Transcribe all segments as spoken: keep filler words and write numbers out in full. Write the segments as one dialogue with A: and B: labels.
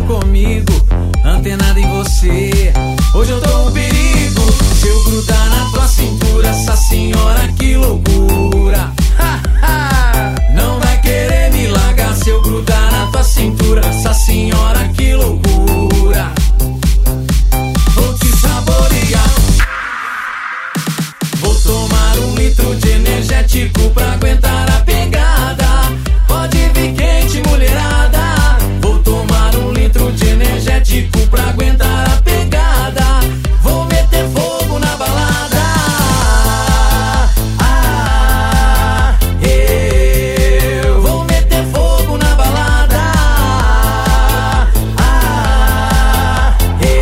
A: comigo, antenado em você. Hoje eu tô um perigo, se eu grudar na tua cintura, essa senhora que loucura. Ha, ha. Não vai querer me largar se eu grudar na tua cintura, essa senhora que loucura. Vou te saborear, vou tomar um litro de energético pra aguentar a pegada. Pode vir quente, mulherada. Vou tomar um litro de energético pra aguentar a pegada. Vou meter fogo na balada. Ah, eu vou meter fogo na balada. Ah,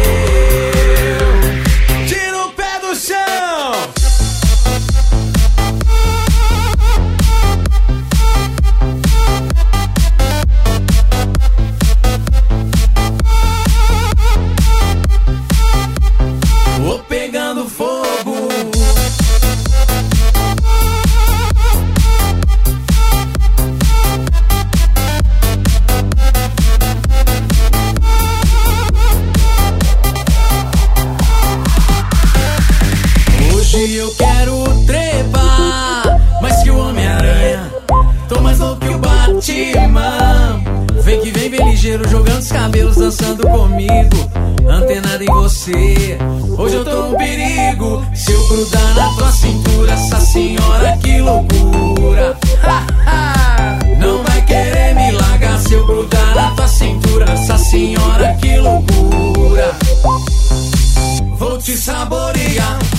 A: eu tiro o pé do chão. Vou pegando fogo. Hoje eu quero trepar mais que o Homem-Aranha. Tô mais louco que o Batman. Vem que vem, vem ligeiro, jogando os cabelos, dançando comigo, antenado em você. Hoje eu tô um perigo, se eu grudar na tua cintura, essa senhora que loucura. Ha, ha. Não vai querer me largar se eu grudar na tua cintura, essa senhora que loucura. Vou te saborear,